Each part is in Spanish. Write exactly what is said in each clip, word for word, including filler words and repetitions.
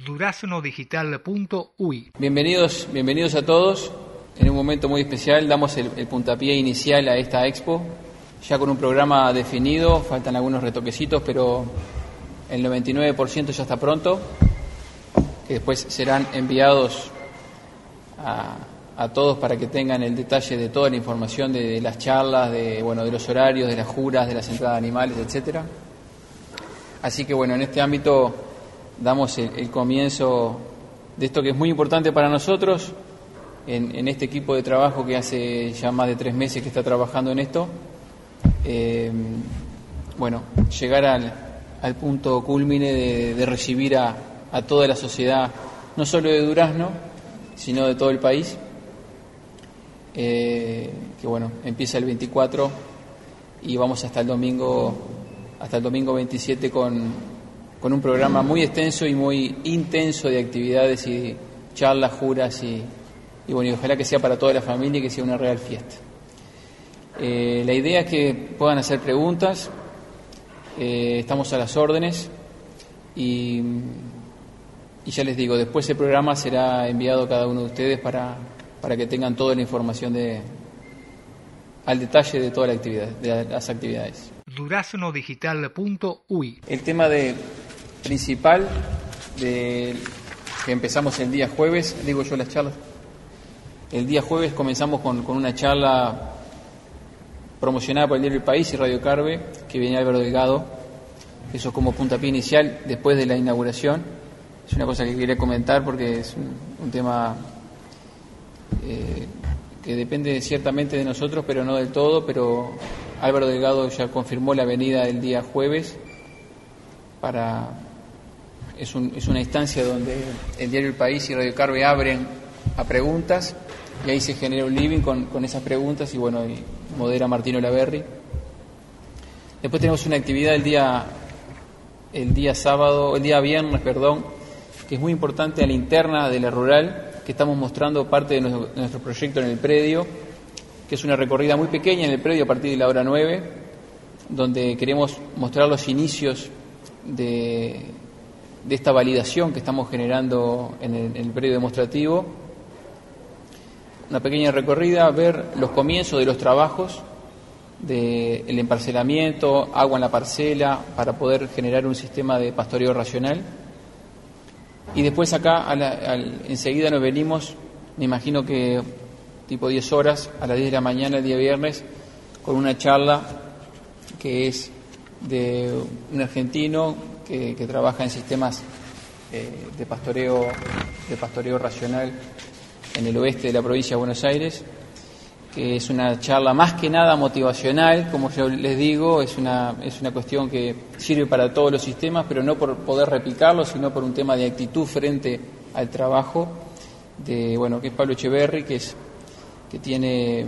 durazno digital punto u y. Bienvenidos, bienvenidos a todos. En un momento muy especial damos el, el puntapié inicial a esta expo, ya con un programa definido, faltan algunos retoquecitos, pero el noventa y nueve por ciento ya está pronto, que después serán enviados a, a todos para que tengan el detalle de toda la información de, de las charlas, de, bueno, de los horarios, de las juras, de las entradas de animales, etcétera. Así que bueno, en este ámbito damos el, el comienzo de esto que es muy importante para nosotros, en, en este equipo de trabajo que hace ya más de tres meses que está trabajando en esto. Eh, bueno, llegar al, al punto cúlmine de, de recibir a, a toda la sociedad, no solo de Durazno, sino de todo el país, eh, que bueno, empieza el veinticuatro y vamos hasta el domingo, hasta el domingo veintisiete con, con un programa muy extenso y muy intenso de actividades y charlas, juras y, y bueno, y ojalá que sea para toda la familia y que sea una real fiesta. Eh, la idea es que puedan hacer preguntas, eh, estamos a las órdenes y, y ya les digo, después el programa será enviado a cada uno de ustedes para, para que tengan toda la información de, al detalle de toda la actividad, de las actividades. durazno digital punto u y. El tema de, principal de, que empezamos el día jueves, digo yo las charlas, el día jueves comenzamos con, con una charla promocionada por el diario El País y Radio Carve, que viene Álvaro Delgado. Eso como puntapié inicial después de la inauguración. Es una cosa que quería comentar porque es un, un tema eh, que depende ciertamente de nosotros, pero no del todo. Pero Álvaro Delgado ya confirmó la venida del día jueves. Para es, un, es una instancia donde el diario El País y Radio Carve abren a preguntas y ahí se genera un living con, con esas preguntas y bueno, y modera Martino Laverri. Después tenemos una actividad el día el día sábado, el día viernes, perdón, que es muy importante a la interna de la rural, que estamos mostrando parte de nuestro, de nuestro proyecto en el predio, que es una recorrida muy pequeña en el predio a partir de la hora nueve, donde queremos mostrar los inicios de, de esta validación que estamos generando en el, en el predio demostrativo. Una pequeña recorrida, ver los comienzos de los trabajos, del emparcelamiento, agua en la parcela, para poder generar un sistema de pastoreo racional. Y después acá, a la, al, enseguida nos venimos, me imagino que tipo diez horas, a las diez de la mañana, el día viernes, con una charla que es de un argentino que, que trabaja en sistemas eh, de pastoreo, de pastoreo racional en el oeste de la provincia de Buenos Aires, que es una charla más que nada motivacional, como yo les digo, es una, es una cuestión que sirve para todos los sistemas, pero no por poder replicarlo, sino por un tema de actitud frente al trabajo, de bueno, que es Pablo Echeverri, que es que tiene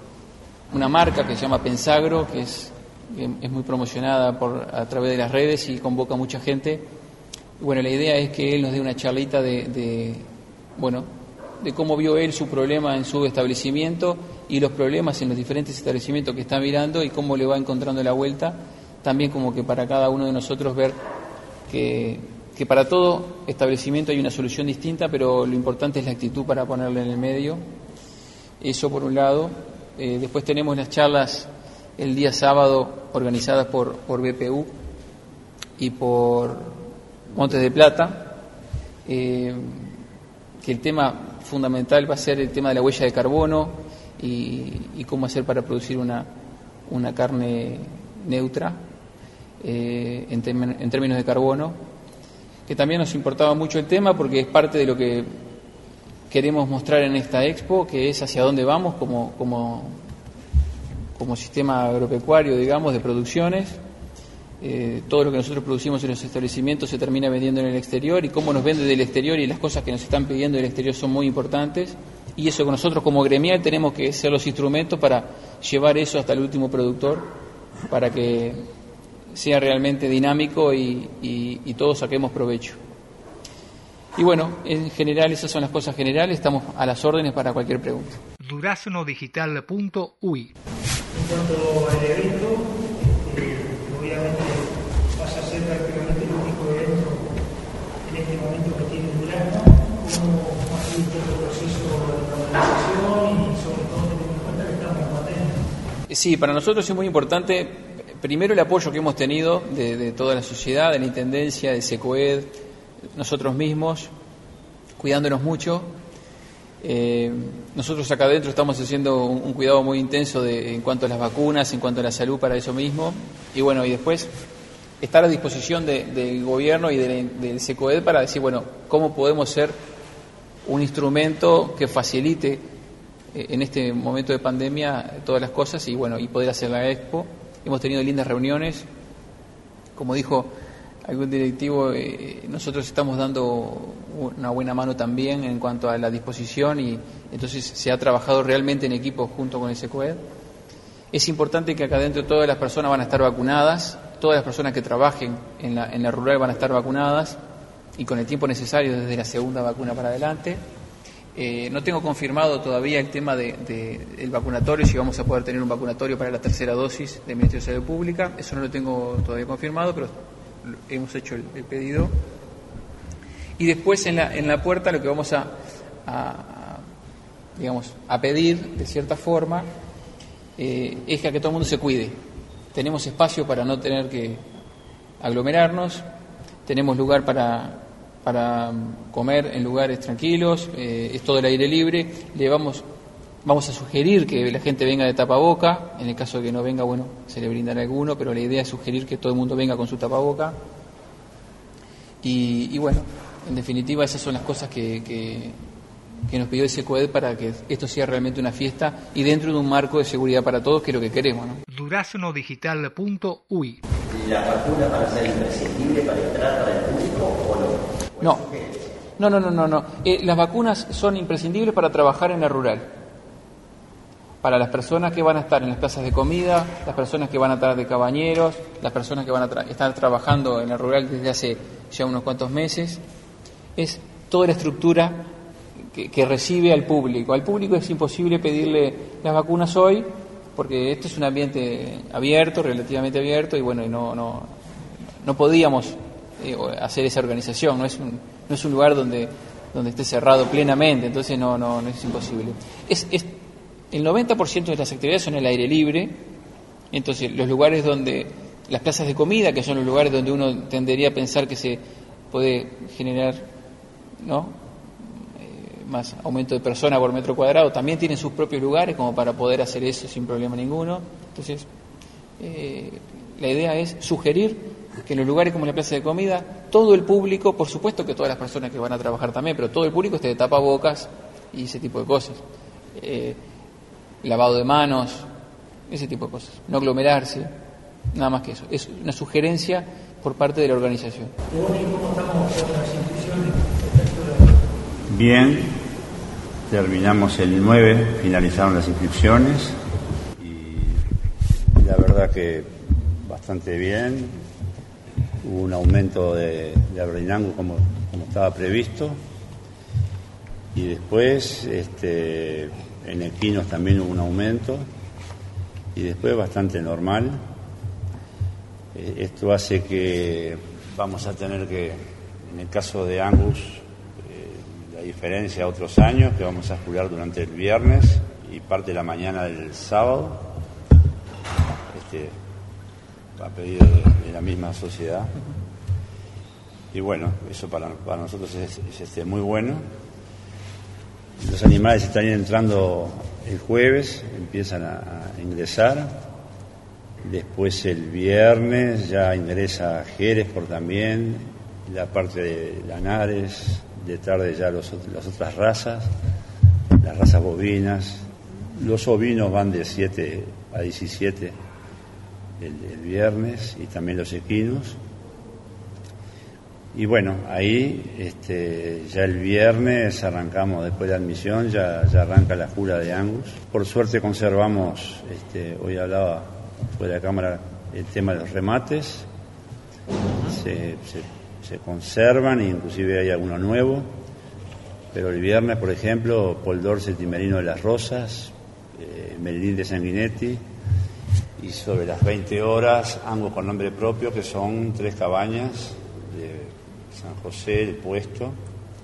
una marca que se llama Pensagro, que es, que es muy promocionada por, a través de las redes y convoca a mucha gente. Y bueno, la idea es que él nos dé una charlita de, de bueno, de cómo vio él su problema en su establecimiento y los problemas en los diferentes establecimientos que está mirando y cómo le va encontrando la vuelta, también como que para cada uno de nosotros ver que, que para todo establecimiento hay una solución distinta, pero lo importante es la actitud para ponerla en el medio. Eso por un lado. Eh, después tenemos las charlas el día sábado organizadas por, por B P U y por Montes de Plata, eh, que el tema fundamental va a ser el tema de la huella de carbono y, y cómo hacer para producir una, una carne neutra eh, en, tem- en términos de carbono, que también nos importaba mucho el tema porque es parte de lo que queremos mostrar en esta expo, que es hacia dónde vamos como, como, como sistema agropecuario, digamos, de producciones. Eh, todo lo que nosotros producimos en los establecimientos se termina vendiendo en el exterior y cómo nos vende del exterior y las cosas que nos están pidiendo del exterior son muy importantes y eso que nosotros como gremial tenemos que ser los instrumentos para llevar eso hasta el último productor para que sea realmente dinámico y, y, y todos saquemos provecho. Y bueno, en general esas son las cosas generales, estamos a las órdenes para cualquier pregunta. durazno digital punto u y. En cuanto al evento, eh, obviamente pasa a ser prácticamente el único evento en este momento que tiene tiene Durazno, cómo ha sido todo el proceso de normalización y sobre todo teniendo en cuenta que estamos en pandemia. Sí, para nosotros es muy importante, primero el apoyo que hemos tenido de, de toda la sociedad, de la Intendencia, de SECOED, nosotros mismos, cuidándonos mucho. Eh, nosotros acá adentro estamos haciendo un, un cuidado muy intenso de, en cuanto a las vacunas, en cuanto a la salud para eso mismo. Y bueno, y después estar a disposición de, del gobierno y de, del SECOED para decir, bueno, cómo podemos ser un instrumento que facilite eh, en este momento de pandemia todas las cosas y bueno, y poder hacer la expo. Hemos tenido lindas reuniones, como dijo algún directivo, eh, nosotros estamos dando una buena mano también en cuanto a la disposición y entonces se ha trabajado realmente en equipo junto con el SECOED. Es importante que acá adentro todas las personas van a estar vacunadas, todas las personas que trabajen en la, en la rural van a estar vacunadas y con el tiempo necesario desde la segunda vacuna para adelante. Eh, no tengo confirmado todavía el tema de, de, del vacunatorio, si vamos a poder tener un vacunatorio para la tercera dosis del Ministerio de Salud Pública, eso no lo tengo todavía confirmado, pero hemos hecho el, el pedido. Y después en la, en la puerta lo que vamos a, a, a, digamos, a pedir, de cierta forma, eh, es que, a que todo el mundo se cuide. Tenemos espacio para no tener que aglomerarnos, tenemos lugar para, para comer en lugares tranquilos, eh, es todo el aire libre, le vamos, vamos a sugerir que la gente venga de tapaboca, en el caso de que no venga, bueno, se le brindará alguno, pero la idea es sugerir que todo el mundo venga con su tapaboca. Y, y bueno, en definitiva esas son las cosas que, que, que nos pidió el SECOED para que esto sea realmente una fiesta y dentro de un marco de seguridad para todos, que es lo que queremos, ¿no? durazno digital punto u y. ¿Las vacunas van a ser imprescindibles para entrar para el público o no? No, no, no, no, no. no. Eh, las vacunas son imprescindibles para trabajar en la rural. Para las personas que van a estar en las plazas de comida, las personas que van a estar de cabañeros, las personas que van a tra- estar trabajando en la rural desde hace ya unos cuantos meses, es toda la estructura que, que recibe al público. Al público es imposible pedirle las vacunas hoy, porque este es un ambiente abierto, relativamente abierto, y bueno, y no, no, no podíamos eh, hacer esa organización, no es un, no es un lugar donde, donde esté cerrado plenamente, entonces no, no, no es imposible. Es, es, el noventa por ciento de las actividades son al aire libre, entonces los lugares donde, las plazas de comida, que son los lugares donde uno tendería a pensar que se puede generar, ¿no?, más aumento de personas por metro cuadrado, también tienen sus propios lugares como para poder hacer eso sin problema ninguno. Entonces, eh, la idea es sugerir que en los lugares como la plaza de comida, todo el público, por supuesto que todas las personas que van a trabajar también, pero todo el público esté de tapabocas y ese tipo de cosas. Eh, lavado de manos, ese tipo de cosas. No aglomerarse, nada más que eso. Es una sugerencia por parte de la organización. ¿Cómo estamos con las inscripciones? Bien, terminamos el nueve, finalizaron las inscripciones y la verdad que bastante bien. Hubo un aumento de, de Abreinango como, como estaba previsto y después este, en Equinos también hubo un aumento y después bastante normal. Eh, esto hace que vamos a tener que, en el caso de Angus, a diferencia de otros años, que vamos a jugar durante el viernes y parte de la mañana del sábado, este, a pedido de, de la misma sociedad. Y bueno, eso para, para nosotros es, es este, muy bueno. Los animales están entrando el jueves, empiezan a, a ingresar. Después el viernes ya ingresa Jerez por también, la parte de Lanares. De tarde ya los, las otras razas, las razas bovinas. Los ovinos van de siete a diecisiete el, el viernes y también los equinos. Y bueno, ahí este, ya el viernes arrancamos, después de la admisión, ya, ya arranca la jura de Angus. Por suerte conservamos, este, hoy hablaba fuera de cámara, el tema de los remates. Se, se se conservan e inclusive hay alguno nuevo, pero el viernes, por ejemplo, Paul Dorset y Merino de las Rosas, eh, Merlín de Sanguinetti, y sobre las veinte horas Angus con nombre propio, que son tres cabañas de San José, el Puesto,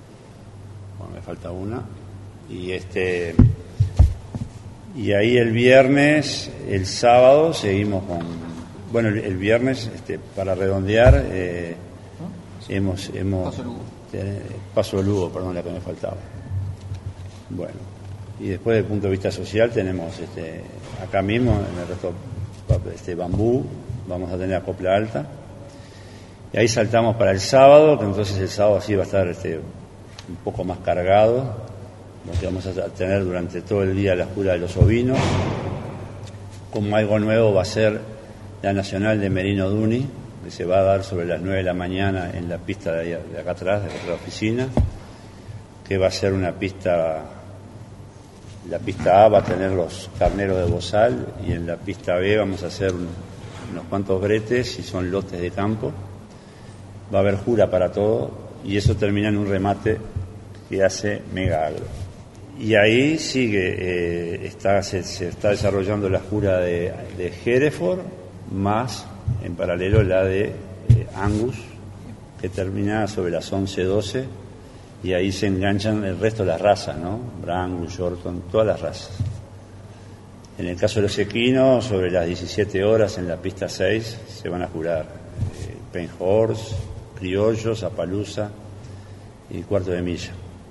bueno, me falta una. Y este y ahí el viernes, el sábado seguimos con, bueno, el, el viernes, este, para redondear, eh, hemos, hemos Paso Lugo. eh, Paso Lugo, perdón, la que me faltaba. Bueno, y después desde el punto de vista social tenemos este, acá mismo en el resto este, Bambú, vamos a tener Acopla Alta, y ahí saltamos para el sábado, que entonces el sábado sí va a estar este, un poco más cargado, porque vamos a tener durante todo el día la jura de los ovinos. Como algo nuevo va a ser la Nacional de Merino Duni, que se va a dar sobre las nueve de la mañana en la pista de, ahí, de acá atrás, de la oficina, que va a ser una pista, la pista A va a tener los carneros de bozal, y en la pista B vamos a hacer un, unos cuantos bretes, y son lotes de campo. Va a haber jura para todo, y eso termina en un remate que hace Mega Agro. Y ahí sigue, eh, está, se, se está desarrollando la jura de, de Hereford, más en paralelo la de eh, Angus, que termina sobre las once doce, y ahí se enganchan el resto de las razas, ¿no? Brangus, Shorton, todas las razas. En el caso de los equinos, sobre las diecisiete horas en la pista seis se van a jurar eh, Paint Horse, Criollos, Appaloosa y Cuarto de Milla.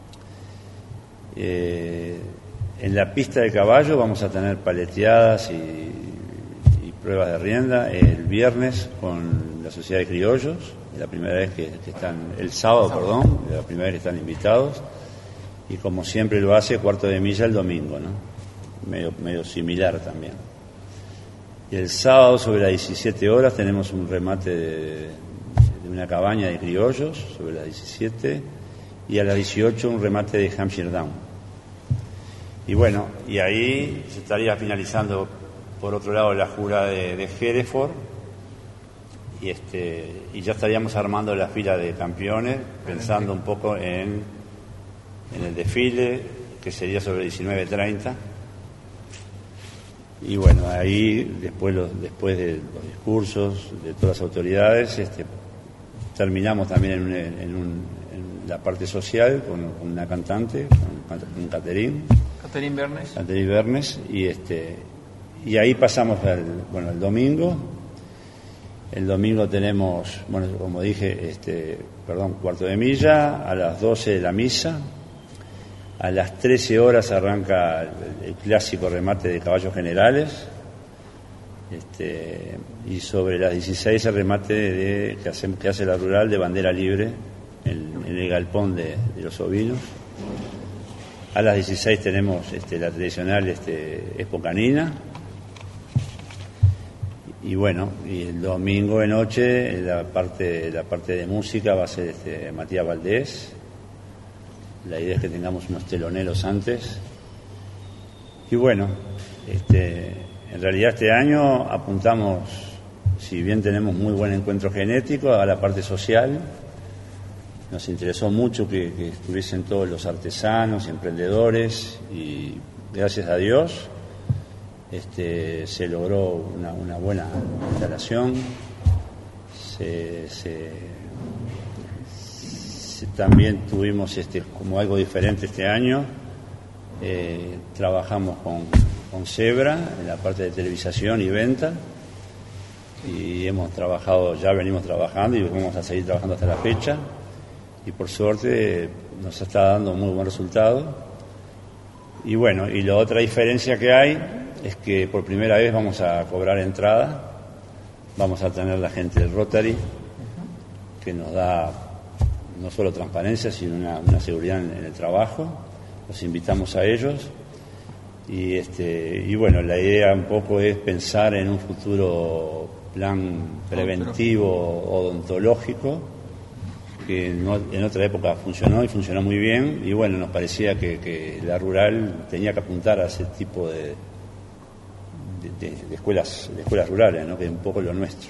Eh, en la pista de caballo vamos a tener paleteadas y, y pruebas de rienda el viernes con la Sociedad de Criollos, la primera vez que, que están, el sábado, perdón, la primera vez que están invitados, y como siempre lo hace Cuarto de Milla el domingo, ¿no? Medio, medio similar también. Y el sábado sobre las diecisiete horas tenemos un remate de, de una cabaña de criollos sobre las diecisiete, y a las dieciocho un remate de Hampshire Down. Y bueno, y ahí se estaría finalizando por otro lado la jura de, de Hereford, y este y ya estaríamos armando la fila de campeones, pensando un poco en, en el desfile, que sería sobre diecinueve treinta. Y bueno, ahí después los, después de los discursos de todas las autoridades, este, terminamos también en, un, en, un, en la parte social con, con una cantante, con, con Caterín. Caterín Bernes. Caterín Bernes, y este y ahí pasamos al, bueno, el domingo. El domingo tenemos, bueno, como dije, este, perdón, Cuarto de Milla, a las doce la misa, a las trece horas arranca el, el clásico remate de caballos generales, este, y sobre las dieciséis el remate de, que, hace, que hace la rural de bandera libre en, en el galpón de, de los ovinos. A las dieciséis tenemos este, la tradicional este, Expo Canina. Y bueno, y el domingo de noche la parte, la parte de música va a ser este, Matías Valdés. La idea es que tengamos unos teloneros antes. Y bueno, este, en realidad este año apuntamos, si bien tenemos muy buen encuentro genético, a la parte social. Nos interesó mucho que, que estuviesen todos los artesanos y emprendedores, y gracias a Dios este, se logró una, una buena instalación. Se, se, se, también tuvimos este, como algo diferente este año, eh, trabajamos con, con Zebra en la parte de televisación y venta, y hemos trabajado, ya venimos trabajando y vamos a seguir trabajando hasta la fecha. Y por suerte nos está dando muy buen resultado. Y bueno, y la otra diferencia que hay es que por primera vez vamos a cobrar entrada, vamos a tener la gente del Rotary, que nos da no solo transparencia, sino una, una seguridad en, en el trabajo. Los invitamos a ellos. Y, este, y bueno, la idea un poco es pensar en un futuro plan preventivo odontológico, que en otra época funcionó y funcionó muy bien, y bueno, nos parecía que, que la rural tenía que apuntar a ese tipo de, de, de, de escuelas de escuelas rurales, ¿no? Que es un poco lo nuestro.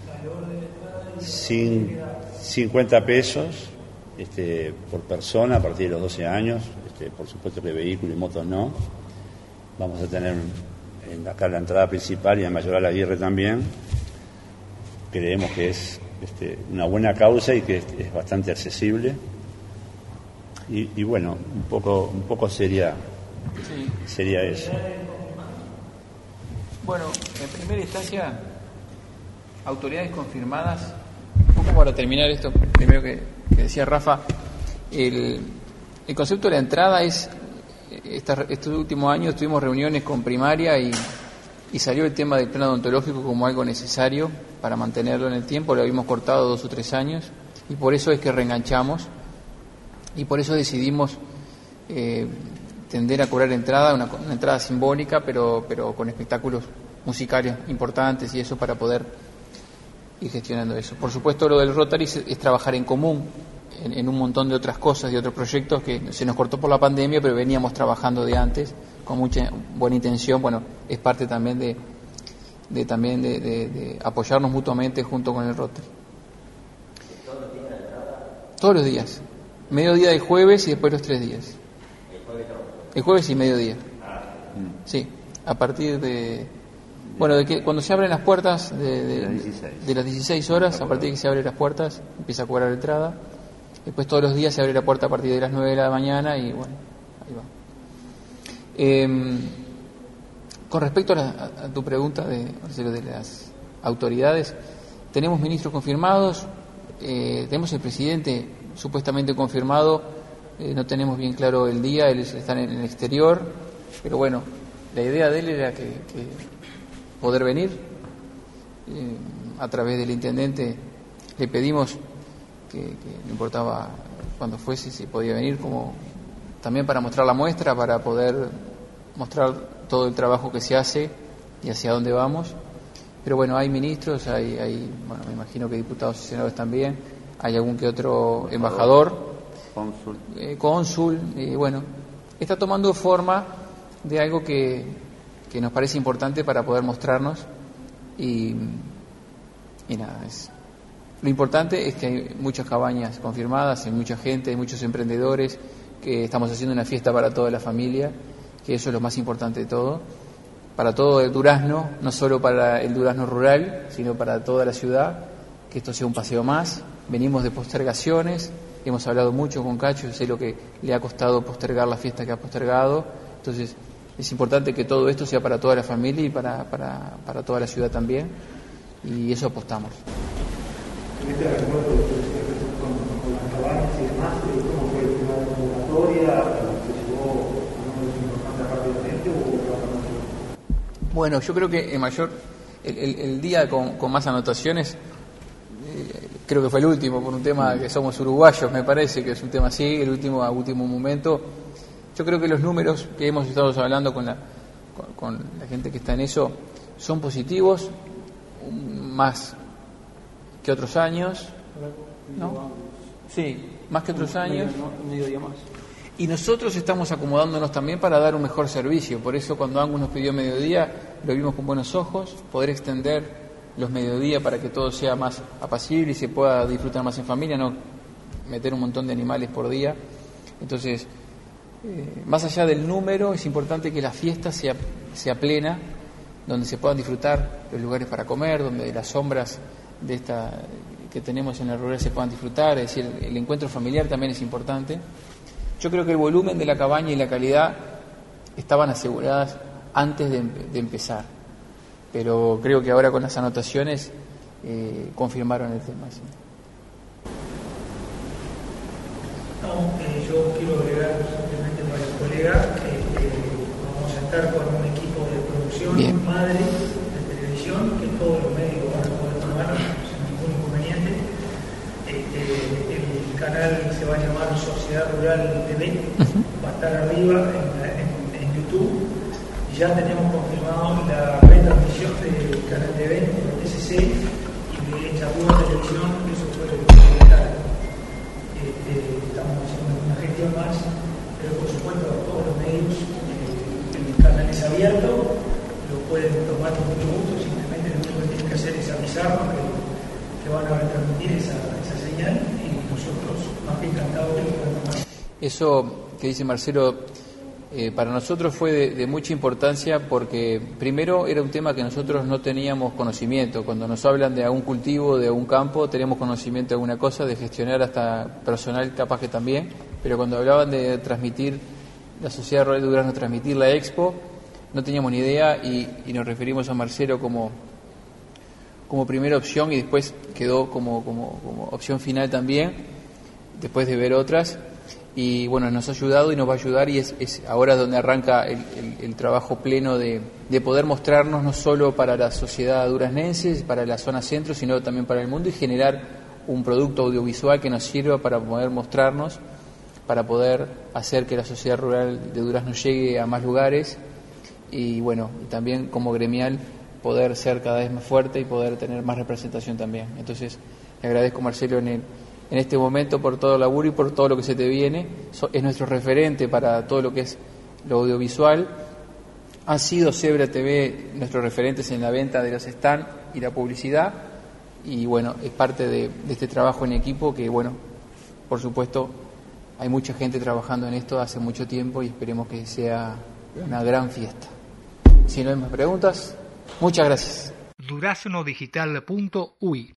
Sin, cincuenta pesos este, por persona a partir de los doce años, este, por supuesto que vehículos y motos no. Vamos a tener en acá la entrada principal y en Mayoral Aguirre también. Creemos que es Este, una buena causa y que es, es bastante accesible. y, y bueno, un poco, un poco sería, Sí. sería eso. Bueno, en primera instancia, autoridades confirmadas. Un poco para terminar esto, primero que, que decía Rafa, el, el concepto de la entrada es, esta, estos últimos años tuvimos reuniones con primaria y, y salió el tema del plan odontológico como algo necesario para mantenerlo en el tiempo, lo habíamos cortado dos o tres años y por eso es que reenganchamos y por eso decidimos eh, tender a cobrar entrada, una, una entrada simbólica, pero, pero con espectáculos musicales importantes y eso para poder ir gestionando eso. Por supuesto, lo del Rotary es, es trabajar en común en, en un montón de otras cosas, de otros proyectos que se nos cortó por la pandemia, pero veníamos trabajando de antes con mucha buena intención. Bueno, es parte también de, de también de, de, de apoyarnos mutuamente junto con el Rotary. Todos los días, mediodía del jueves y después los tres días. El jueves y mediodía. Sí, a partir de... Bueno, de que cuando se abren las puertas de, de, de las dieciséis horas, a partir de que se abren las puertas, empieza a cobrar entrada. Después todos los días se abre la puerta a partir de las nueve de la mañana y bueno, ahí va. Eh, con respecto a, la, a tu pregunta de, de las autoridades, tenemos ministros confirmados, eh, tenemos el presidente supuestamente confirmado, eh, no tenemos bien claro el día, él está en el exterior, pero bueno, la idea de él era que... que poder venir. Eh, a través del intendente le pedimos que, que no importaba cuando fuese, si podía venir, como también para mostrar la muestra, para poder mostrar todo el trabajo que se hace y hacia dónde vamos. Pero bueno, hay ministros, hay, hay bueno, me imagino que diputados y senadores también, hay algún que otro embajador, cónsul, eh, cónsul y bueno, está tomando forma de algo que que nos parece importante para poder mostrarnos y, y nada, es, lo importante es que hay muchas cabañas confirmadas, hay mucha gente, hay muchos emprendedores, que estamos haciendo una fiesta para toda la familia, que eso es lo más importante de todo, para todo el Durazno, no solo para el Durazno rural, sino para toda la ciudad, que esto sea un paseo más. Venimos de postergaciones, hemos hablado mucho con Cacho, sé lo que le ha costado postergar la fiesta que ha postergado, entonces es importante que todo esto sea para toda la familia y para, para, para toda la ciudad también, y eso apostamos. En este aeropuerto, con, con las cabañas y demás, ¿cómo fue el tema de la convocatoria? ¿Se llegó a números importantes rápidamente o Bueno, yo creo que el mayor, el, el, el día con, con más anotaciones, eh, creo que fue el último, por un tema que somos uruguayos, me parece que es un tema así, el último a último momento. Yo creo que los números que hemos estado hablando con la, con, con la gente que está en eso son positivos, más que otros años, ¿no? Sí, más que otros años. Medio día más. Y nosotros estamos acomodándonos también para dar un mejor servicio. Por eso cuando Angus nos pidió mediodía, lo vimos con buenos ojos, poder extender los mediodías para que todo sea más apacible y se pueda disfrutar más en familia, no meter un montón de animales por día. Entonces, Eh, más allá del número, es importante que la fiesta sea, sea plena, donde se puedan disfrutar los lugares para comer, donde las sombras de esta que tenemos en la rural se puedan disfrutar, es decir, el, el encuentro familiar también es importante. Yo creo que el volumen de la cabaña y la calidad estaban aseguradas antes de, de empezar, pero creo que ahora con las anotaciones eh, confirmaron el tema. ¿Sí? No, eh, yo quiero agregar simplemente para el colega que eh, vamos a estar con un equipo de producción, Bien. madre, de televisión, que todos los medios van a poder tomar sin ningún inconveniente. Este, el canal se va a llamar Sociedad Rural T V, uh-huh. Va a estar arriba en, en, en YouTube. Ya tenemos confirmado la retransmisión del canal T V, del T C C y de Charrúa Televisión, que eso fue lo que comentaron. Este, estamos haciendo una gestión más, pero por supuesto todos los medios, eh, el canal es abierto, lo pueden tomar con mucho gusto, simplemente lo único que tienen que hacer es avisarnos que, que van a retransmitir esa, esa señal y nosotros más que encantados de lo podemos tomar. Eso que dice Marcelo, eh, para nosotros fue de, de mucha importancia porque primero era un tema que nosotros no teníamos conocimiento. Cuando nos hablan de algún cultivo, de algún campo, tenemos conocimiento de alguna cosa, de gestionar hasta personal capaz que también, pero cuando hablaban de transmitir la Sociedad Rural de Durazno, transmitir la Expo, no teníamos ni idea y, y nos referimos a Marcelo como, como primera opción y después quedó como, como, como opción final también, después de ver otras. Y bueno, nos ha ayudado y nos va a ayudar y es, es ahora donde arranca el, el, el trabajo pleno de, de poder mostrarnos no solo para la sociedad duraznense, para la zona centro, sino también para el mundo y generar un producto audiovisual que nos sirva para poder mostrarnos, para poder hacer que la sociedad rural de Durazno llegue a más lugares y bueno, y también como gremial poder ser cada vez más fuerte y poder tener más representación también. Entonces, le agradezco, Marcelo, en el en este momento por todo el laburo y por todo lo que se te viene. Es nuestro referente para todo lo que es lo audiovisual. Ha sido Zebra T V nuestros referentes en la venta de los stands y la publicidad. Y bueno, es parte de, de este trabajo en equipo que, bueno, por supuesto, hay mucha gente trabajando en esto hace mucho tiempo y esperemos que sea una gran fiesta. Si no hay más preguntas, muchas gracias. durazno digital punto uy